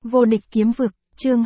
Vô địch kiếm vực, chương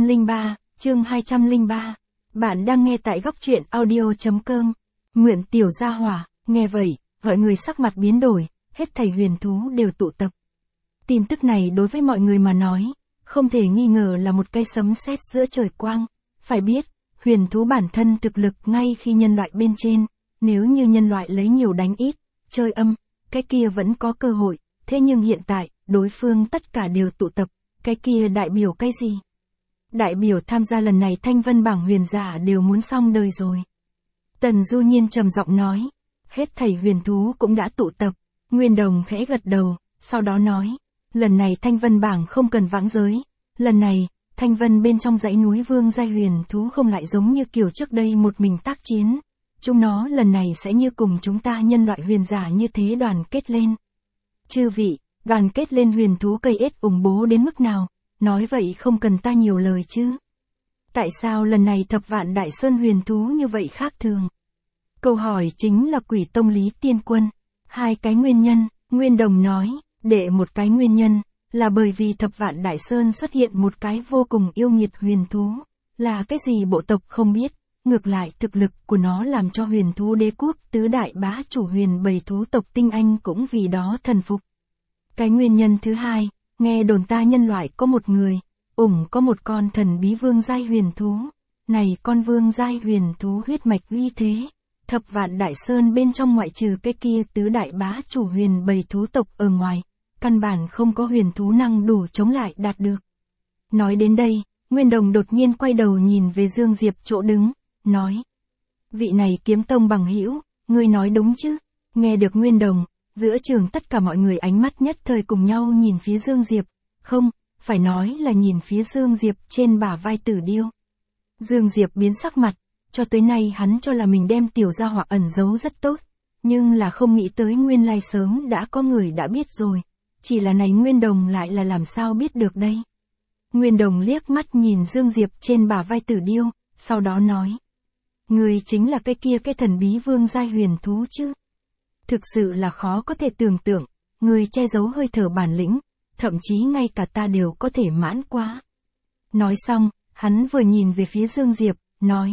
203. Bạn đang nghe tại góc truyện audio.com. Mượn tiểu gia hỏa, nghe vậy, mọi người sắc mặt biến đổi, hết thảy huyền thú đều tụ tập. Tin tức này đối với mọi người mà nói, không thể nghi ngờ là một cây sấm sét giữa trời quang. Phải biết, huyền thú bản thân thực lực ngay khi nhân loại bên trên, nếu như nhân loại lấy nhiều đánh ít, chơi âm, cái kia vẫn có cơ hội, thế nhưng hiện tại, đối phương tất cả đều tụ tập, cái kia đại biểu cái gì? Đại biểu tham gia lần này thanh vân bảng huyền giả đều muốn xong đời rồi. Tần Du Nhiên trầm giọng nói, hết thảy huyền thú cũng đã tụ tập, Nguyên Đồng khẽ gật đầu, sau đó nói, lần này thanh vân bảng không cần vãng giới, lần này, thanh vân bên trong dãy núi vương giai huyền thú không lại giống như kiểu trước đây một mình tác chiến. Chúng nó lần này sẽ như cùng chúng ta nhân loại huyền giả như thế đoàn kết lên. Chư vị, đoàn kết lên huyền thú cây ết ủng bố đến mức nào, nói vậy không cần ta nhiều lời chứ. Tại sao lần này thập vạn đại sơn huyền thú như vậy khác thường? Câu hỏi chính là Quỷ Tông Lý Tiên Quân. Hai cái nguyên nhân, Nguyên Đồng nói, đệ một cái nguyên nhân, là bởi vì thập vạn đại sơn xuất hiện một cái vô cùng yêu nghiệt huyền thú, là cái gì bộ tộc không biết, ngược lại thực lực của nó làm cho huyền thú đế quốc tứ đại bá chủ huyền bầy thú tộc tinh anh cũng vì đó thần phục. Cái nguyên nhân thứ hai, nghe đồn ta nhân loại có một người, có một con thần bí vương giai huyền thú, này con vương giai huyền thú huyết mạch uy thế, thập vạn đại sơn bên trong ngoại trừ cái kia tứ đại bá chủ huyền bầy thú tộc ở ngoài, căn bản không có huyền thú năng đủ chống lại đạt được. Nói đến đây, Nguyên Đồng đột nhiên quay đầu nhìn về Dương Diệp chỗ đứng, nói, vị này kiếm tông bằng hữu, ngươi nói đúng chứ? Nghe được Nguyên Đồng, giữa trường tất cả mọi người ánh mắt nhất thời cùng nhau nhìn phía Dương Diệp, không, phải nói là nhìn phía Dương Diệp trên bả vai Tử Điêu. Dương Diệp biến sắc mặt, cho tới nay hắn cho là mình đem tiểu gia hỏa ẩn giấu rất tốt, nhưng là không nghĩ tới nguyên lai sớm đã có người đã biết rồi, chỉ là này Nguyên Đồng lại là làm sao biết được đây. Nguyên Đồng liếc mắt nhìn Dương Diệp trên bả vai Tử Điêu, sau đó nói, người chính là cái kia cái thần bí vương giai huyền thú chứ? Thực sự là khó có thể tưởng tượng, người che giấu hơi thở bản lĩnh, thậm chí ngay cả ta đều có thể mãn quá. Nói xong, hắn vừa nhìn về phía Dương Diệp, nói,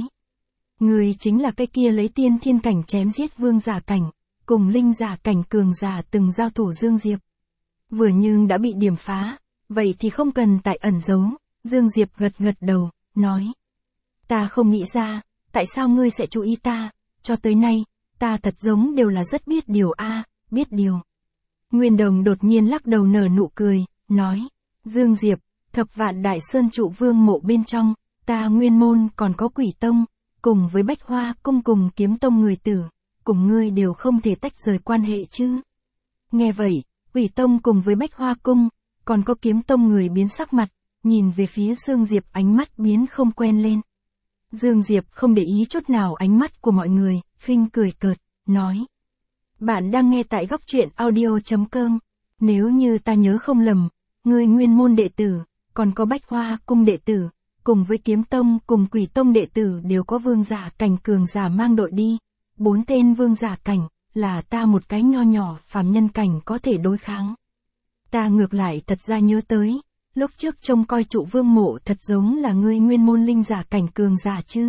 người chính là cái kia lấy tiên thiên cảnh chém giết vương giả cảnh, cùng linh giả cảnh cường giả từng giao thủ Dương Diệp. Vừa nhưng đã bị điểm phá, vậy thì không cần tại ẩn giấu. Dương Diệp gật gật đầu, nói, ta không nghĩ ra, tại sao ngươi sẽ chú ý ta, cho tới nay, ta thật giống đều là rất biết điều biết điều. Nguyên Đồng đột nhiên lắc đầu nở nụ cười, nói, Dương Diệp, thập vạn đại sơn trụ vương mộ bên trong, ta Nguyên môn còn có Quỷ Tông, cùng với Bách Hoa Cung cùng Kiếm Tông người tử, cùng ngươi đều không thể tách rời quan hệ chứ. Nghe vậy, Quỷ Tông cùng với Bách Hoa Cung, còn có Kiếm Tông người biến sắc mặt, nhìn về phía Dương Diệp ánh mắt biến không quen lên. Dương Diệp không để ý chút nào ánh mắt của mọi người, khinh cười cợt, nói. Bạn đang nghe tại góc truyện audio.com, nếu như ta nhớ không lầm, ngươi Nguyên môn đệ tử, còn có Bách Hoa Cung đệ tử, cùng với Kiếm Tông cùng Quỷ Tông đệ tử đều có vương giả cảnh cường giả mang đội đi. 4 tên vương giả cảnh, là ta một cái nho nhỏ phàm nhân cảnh có thể đối kháng. Ta ngược lại thật ra nhớ tới, lúc trước trông coi trụ vương mộ thật giống là ngươi Nguyên môn linh giả cảnh cường giả chứ.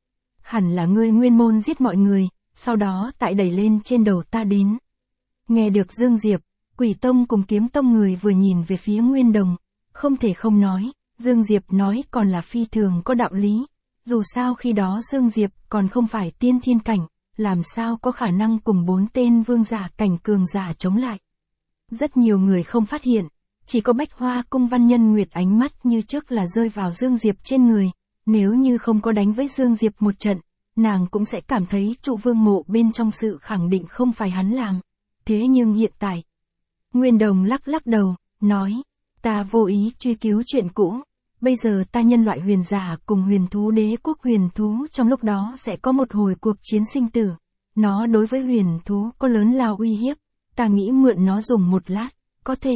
Hẳn là ngươi Nguyên môn giết mọi người, sau đó tại đẩy lên trên đầu ta đến. Nghe được Dương Diệp, Quỷ Tông cùng Kiếm Tông người vừa nhìn về phía Nguyên Đồng, không thể không nói, Dương Diệp nói còn là phi thường có đạo lý. Dù sao khi đó Dương Diệp còn không phải tiên thiên cảnh, làm sao có khả năng cùng 4 tên vương giả cảnh cường giả chống lại. Rất nhiều người không phát hiện, chỉ có Bách Hoa Cung Văn Nhân Nguyệt ánh mắt như trước là rơi vào Dương Diệp trên người, nếu như không có đánh với Dương Diệp một trận, nàng cũng sẽ cảm thấy trụ vương mộ bên trong sự khẳng định không phải hắn làm. Thế nhưng hiện tại, Nguyên Đồng lắc đầu, nói, ta vô ý truy cứu chuyện cũ, bây giờ ta nhân loại huyền giả cùng huyền thú đế quốc huyền thú trong lúc đó sẽ có một hồi cuộc chiến sinh tử, nó đối với huyền thú có lớn lao uy hiếp, ta nghĩ mượn nó dùng một lát, có thể.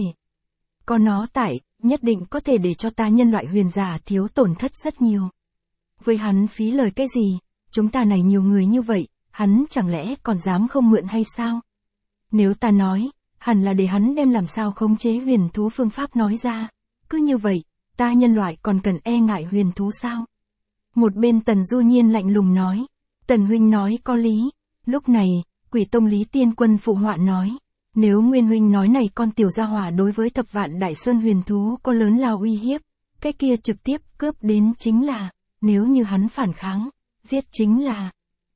Có nó tại, nhất định có thể để cho ta nhân loại huyền giả thiếu tổn thất rất nhiều. Với hắn phí lời cái gì, chúng ta này nhiều người như vậy, hắn chẳng lẽ còn dám không mượn hay sao? Nếu ta nói, hẳn là để hắn đem làm sao khống chế huyền thú phương pháp nói ra, cứ như vậy, ta nhân loại còn cần e ngại huyền thú sao? Một bên Tần Du Nhiên lạnh lùng nói. Tần huynh nói có lý. Lúc này, Quỷ Tông Lý Tiên Quân phụ họa nói. Nếu Nguyên huynh nói này con tiểu gia hỏa đối với thập vạn đại sơn huyền thú có lớn lao uy hiếp, cái kia trực tiếp cướp đến chính là, nếu như hắn phản kháng, giết chính là.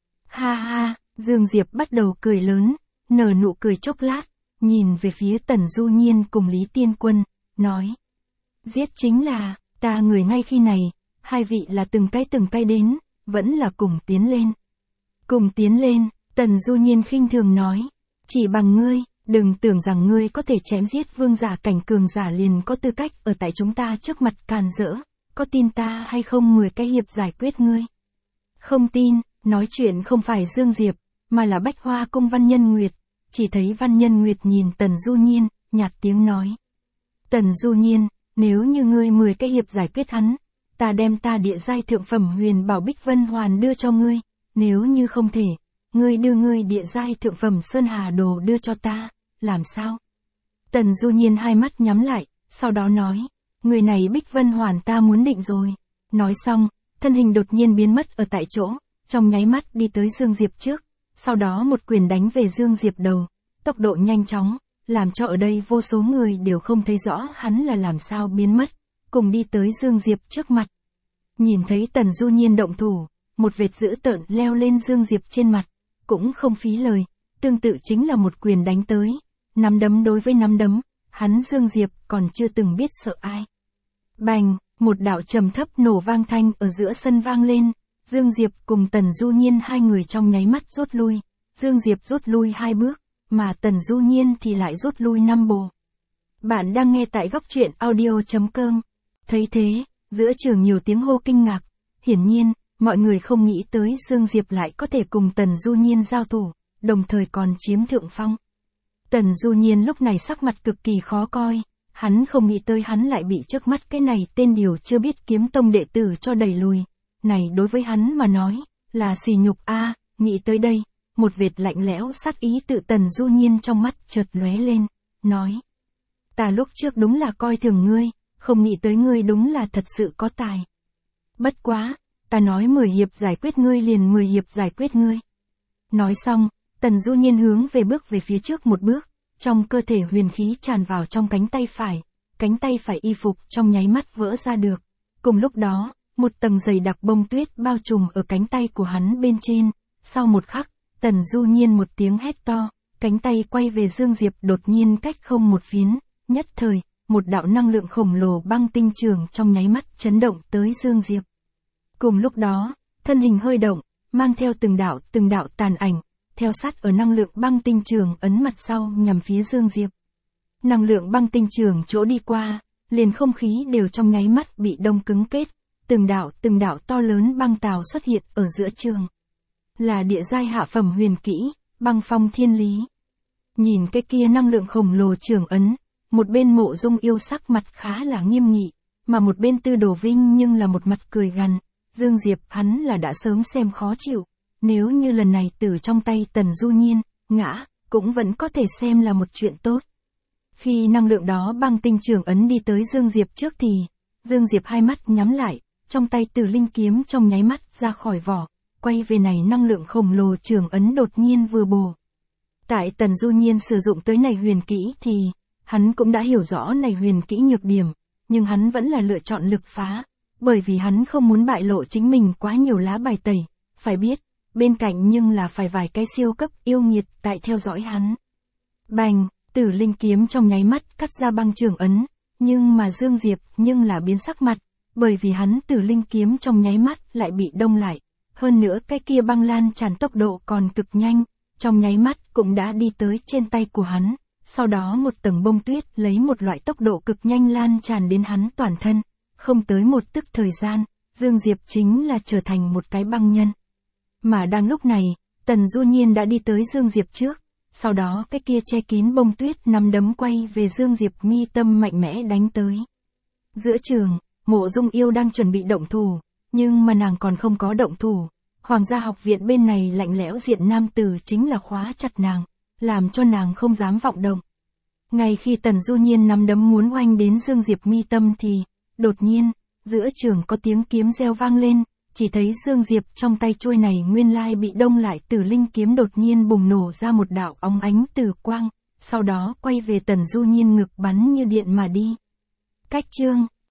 Ha ha, Dương Diệp bắt đầu cười lớn, nở nụ cười chốc lát, nhìn về phía Tần Du Nhiên cùng Lý Tiên Quân, nói. Giết chính là, ta người ngay khi này, hai vị là từng cái đến, vẫn là cùng tiến lên. Cùng tiến lên, Tần Du Nhiên khinh thường nói, chỉ bằng ngươi, đừng tưởng rằng ngươi có thể chém giết vương giả cảnh cường giả liền có tư cách ở tại chúng ta trước mặt càn rỡ, có tin ta hay không 10 cái hiệp giải quyết ngươi. Không tin, nói chuyện không phải Dương Diệp, mà là Bách Hoa Cung Văn Nhân Nguyệt, chỉ thấy Văn Nhân Nguyệt nhìn Tần Du Nhiên, nhạt tiếng nói. Tần Du Nhiên, nếu như ngươi 10 cái hiệp giải quyết hắn, ta đem ta địa giai thượng phẩm huyền bảo Bích Vân Hoàn đưa cho ngươi, nếu như không thể, ngươi đưa ngươi địa giai thượng phẩm Sơn Hà Đồ đưa cho ta, làm sao? Tần Du Nhiên hai mắt nhắm lại, sau đó nói, người này Bích Vân Hoàn ta muốn định rồi. Nói xong, thân hình đột nhiên biến mất ở tại chỗ, trong nháy mắt đi tới Dương Diệp trước, sau đó một quyền đánh về Dương Diệp đầu, tốc độ nhanh chóng, làm cho ở đây vô số người đều không thấy rõ hắn là làm sao biến mất, cùng đi tới Dương Diệp trước mặt. Nhìn thấy Tần Du Nhiên động thủ, một vệt dữ tợn leo lên Dương Diệp trên mặt, cũng không phí lời, tương tự chính là một quyền đánh tới, nắm đấm đối với nắm đấm, hắn Dương Diệp còn chưa từng biết sợ ai. Bành, một đạo trầm thấp nổ vang thanh ở giữa sân vang lên, Dương Diệp cùng Tần Du Nhiên hai người trong nháy mắt rút lui, Dương Diệp rút lui 2 bước, mà Tần Du Nhiên thì lại rút lui 5 bộ. Bạn đang nghe tại góc truyện audio.com. Thấy thế, giữa trường nhiều tiếng hô kinh ngạc, hiển nhiên, mọi người không nghĩ tới Dương Diệp lại có thể cùng Tần Du Nhiên giao thủ, đồng thời còn chiếm thượng phong. Tần Du Nhiên lúc này sắc mặt cực kỳ khó coi, hắn không nghĩ tới hắn lại bị trước mắt cái này tên điều chưa biết kiếm tông đệ tử cho đẩy lùi. Này đối với hắn mà nói, là sỉ nhục a. Nghĩ tới đây, một vệt lạnh lẽo sát ý tự Tần Du Nhiên trong mắt chợt lóe lên, nói. Ta lúc trước đúng là coi thường ngươi, không nghĩ tới ngươi đúng là thật sự có tài. Bất quá, ta nói 10 hiệp giải quyết ngươi liền 10 hiệp giải quyết ngươi. Nói xong, Tần Du Nhiên hướng về bước về phía trước một bước, trong cơ thể huyền khí tràn vào trong cánh tay phải y phục trong nháy mắt vỡ ra được. Cùng lúc đó, một tầng dày đặc bông tuyết bao trùm ở cánh tay của hắn bên trên, sau một khắc, Tần Du Nhiên một tiếng hét to, cánh tay quay về Dương Diệp đột nhiên cách không một phiến, nhất thời, một đạo năng lượng khổng lồ băng tinh trường trong nháy mắt chấn động tới Dương Diệp. Cùng lúc đó, thân hình hơi động, mang theo từng đạo tàn ảnh, theo sát ở năng lượng băng tinh trường ấn mặt sau nhằm phía Dương Diệp. Năng lượng băng tinh trường chỗ đi qua, liền không khí đều trong nháy mắt bị đông cứng kết, từng đạo to lớn băng tàu xuất hiện ở giữa trường. Là địa giai hạ phẩm huyền kỹ, băng phong thiên lý. Nhìn cái kia năng lượng khổng lồ trường ấn, một bên Mộ Dung Yêu sắc mặt khá là nghiêm nghị, mà một bên Tư Đồ Vinh nhưng là một mặt cười gằn. Dương Diệp hắn là đã sớm xem khó chịu, nếu như lần này từ trong tay Tần Du Nhiên, ngã, cũng vẫn có thể xem là một chuyện tốt. Khi năng lượng đó băng tinh trường ấn đi tới Dương Diệp trước thì, Dương Diệp hai mắt nhắm lại, trong tay Tử Linh kiếm trong nháy mắt ra khỏi vỏ, quay về này năng lượng khổng lồ trường ấn đột nhiên vừa bổ. Tại Tần Du Nhiên sử dụng tới này huyền kỹ thì, hắn cũng đã hiểu rõ này huyền kỹ nhược điểm, nhưng hắn vẫn là lựa chọn lực phá, bởi vì hắn không muốn bại lộ chính mình quá nhiều lá bài tẩy, phải biết, bên cạnh nhưng là phải vài cái siêu cấp yêu nghiệt tại theo dõi hắn. Bành, Tử Linh kiếm trong nháy mắt cắt ra băng trường ấn, nhưng mà Dương Diệp nhưng là biến sắc mặt, bởi vì hắn Tử Linh kiếm trong nháy mắt lại bị đông lại, hơn nữa cái kia băng lan tràn tốc độ còn cực nhanh, trong nháy mắt cũng đã đi tới trên tay của hắn, sau đó một tầng bông tuyết lấy một loại tốc độ cực nhanh lan tràn đến hắn toàn thân, không tới một tức thời gian, Dương Diệp chính là trở thành một cái băng nhân. Mà đang lúc này, Tần Du Nhiên đã đi tới Dương Diệp trước, sau đó cái kia che kín bông tuyết nắm đấm quay về Dương Diệp mi tâm mạnh mẽ đánh tới. Giữa trường, Mộ Dung Yêu đang chuẩn bị động thủ, nhưng mà nàng còn không có động thủ. Hoàng gia học viện bên này lạnh lẽo diện nam tử chính là khóa chặt nàng, làm cho nàng không dám vọng động. Ngay khi Tần Du Nhiên nắm đấm muốn oanh đến Dương Diệp mi tâm thì, Đột nhiên, giữa trường có tiếng kiếm reo vang lên, chỉ thấy Dương Diệp trong tay chuôi này nguyên lai bị đông lại, Tử Linh kiếm đột nhiên bùng nổ ra một đạo óng ánh tử quang, sau đó quay về Tần Du Nhiên ngực bắn như điện mà đi. Cách chương